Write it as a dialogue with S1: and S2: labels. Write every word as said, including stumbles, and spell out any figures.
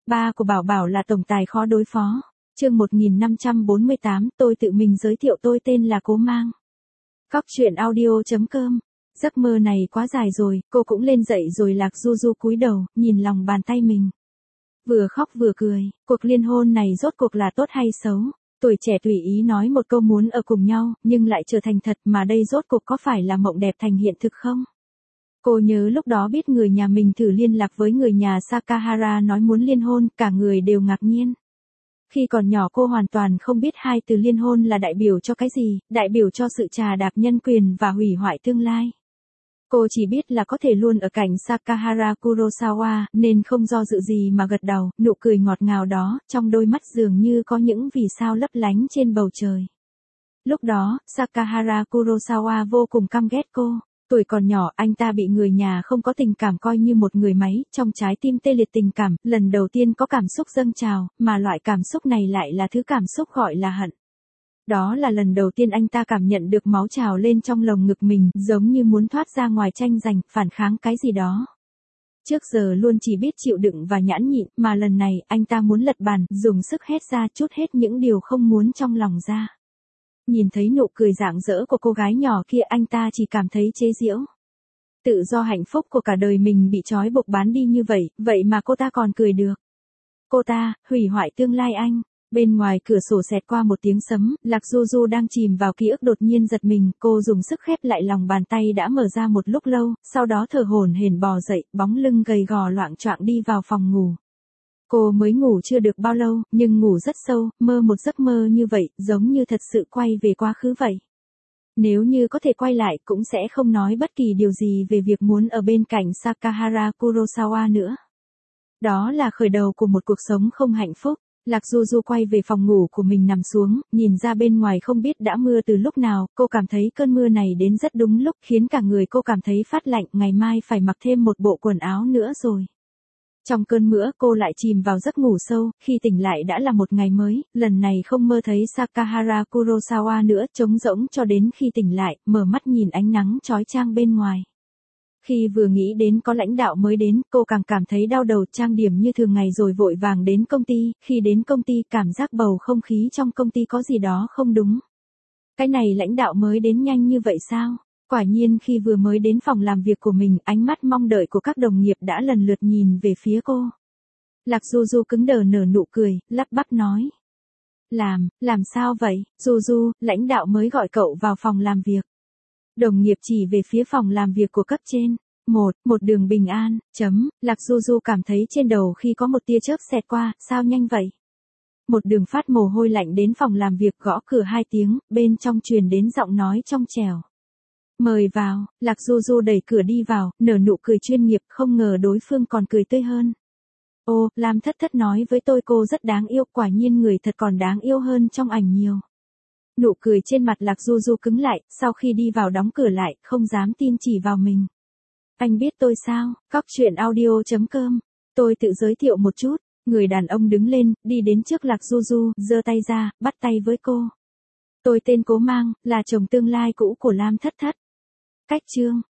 S1: Ba của Bảo Bảo là tổng tài khó đối phó. Chương một nghìn năm trăm bốn mươi tám, tôi tự mình giới thiệu, tôi tên là Cố Mang. Cóc truyện audio chấm com. Giấc mơ này quá dài rồi, cô cũng lên dậy rồi. Lạc Du Du cúi đầu, nhìn lòng bàn tay mình. Vừa khóc vừa cười, cuộc liên hôn này rốt cuộc là tốt hay xấu? Tuổi trẻ tùy ý nói một câu muốn ở cùng nhau, nhưng lại trở thành thật, mà đây rốt cuộc có phải là mộng đẹp thành hiện thực không? Cô nhớ lúc đó biết người nhà mình thử liên lạc với người nhà Sakahara nói muốn liên hôn, cả người đều ngạc nhiên. Khi còn nhỏ cô hoàn toàn không biết hai từ liên hôn là đại biểu cho cái gì, đại biểu cho sự trà đạp nhân quyền và hủy hoại tương lai. Cô chỉ biết là có thể luôn ở cạnh Sakahara Kurosawa, nên không do dự gì mà gật đầu, nụ cười ngọt ngào đó, trong đôi mắt dường như có những vì sao lấp lánh trên bầu trời. Lúc đó, Sakahara Kurosawa vô cùng căm ghét cô. Tuổi còn nhỏ, anh ta bị người nhà không có tình cảm coi như một người máy, trong trái tim tê liệt tình cảm, lần đầu tiên có cảm xúc dâng trào, mà loại cảm xúc này lại là thứ cảm xúc gọi là hận. Đó là lần đầu tiên anh ta cảm nhận được máu trào lên trong lồng ngực mình, giống như muốn thoát ra ngoài tranh giành, phản kháng cái gì đó. Trước giờ luôn chỉ biết chịu đựng và nhẫn nhịn, mà lần này, anh ta muốn lật bàn, dùng sức hết ra, trút hết những điều không muốn trong lòng ra. Nhìn thấy nụ cười rạng rỡ của cô gái nhỏ kia, anh ta chỉ cảm thấy chế giễu. Tự do hạnh phúc của cả đời mình bị trói buộc bán đi như vậy, vậy mà cô ta còn cười được. Cô ta, hủy hoại tương lai anh. Bên ngoài cửa sổ xẹt qua một tiếng sấm, Lạc Du Du đang chìm vào ký ức đột nhiên giật mình, cô dùng sức khép lại lòng bàn tay đã mở ra một lúc lâu, sau đó thở hổn hển bò dậy, bóng lưng gầy gò loạng choạng đi vào phòng ngủ. Cô mới ngủ chưa được bao lâu, nhưng ngủ rất sâu, mơ một giấc mơ như vậy, giống như thật sự quay về quá khứ vậy. Nếu như có thể quay lại cũng sẽ không nói bất kỳ điều gì về việc muốn ở bên cạnh Sakahara Kurosawa nữa. Đó là khởi đầu của một cuộc sống không hạnh phúc. Lạc Du Du quay về phòng ngủ của mình nằm xuống, nhìn ra bên ngoài không biết đã mưa từ lúc nào, cô cảm thấy cơn mưa này đến rất đúng lúc, khiến cả người cô cảm thấy phát lạnh, ngày mai phải mặc thêm một bộ quần áo nữa rồi. Trong cơn mưa cô lại chìm vào giấc ngủ sâu, khi tỉnh lại đã là một ngày mới, lần này không mơ thấy Sakahara Kurosawa nữa, trống rỗng cho đến khi tỉnh lại, mở mắt nhìn ánh nắng chói chang bên ngoài. Khi vừa nghĩ đến có lãnh đạo mới đến, cô càng cảm thấy đau đầu, trang điểm như thường ngày rồi vội vàng đến công ty, khi đến công ty cảm giác bầu không khí trong công ty có gì đó không đúng. Cái này lãnh đạo mới đến nhanh như vậy sao? Quả nhiên khi vừa mới đến phòng làm việc của mình, ánh mắt mong đợi của các đồng nghiệp đã lần lượt nhìn về phía cô. Lạc Du Du cứng đờ nở nụ cười, lắp bắp nói. Làm, làm sao vậy? Du Du, lãnh đạo mới gọi cậu vào phòng làm việc. Đồng nghiệp chỉ về phía phòng làm việc của cấp trên. Một, một đường bình an, chấm, Lạc Du Du cảm thấy trên đầu khi có một tia chớp xẹt qua, sao nhanh vậy? Một đường phát mồ hôi lạnh đến phòng làm việc, gõ cửa hai tiếng, bên trong truyền đến giọng nói trong trẻo. Mời vào, Lạc Du Du đẩy cửa đi vào, nở nụ cười chuyên nghiệp, không ngờ đối phương còn cười tươi hơn. Ô, Lam Thất Thất nói với tôi cô rất đáng yêu, quả nhiên người thật còn đáng yêu hơn trong ảnh nhiều. Nụ cười trên mặt Lạc Du Du cứng lại, sau khi đi vào đóng cửa lại, không dám tin chỉ vào mình. Anh biết tôi sao? Cóc truyện audio chấm com. Tôi tự giới thiệu một chút. Người đàn ông đứng lên, đi đến trước Lạc Du Du, giơ tay ra, bắt tay với cô. Tôi tên Cố Mang, là chồng tương lai cũ của Lam Thất Thất. Cách chương.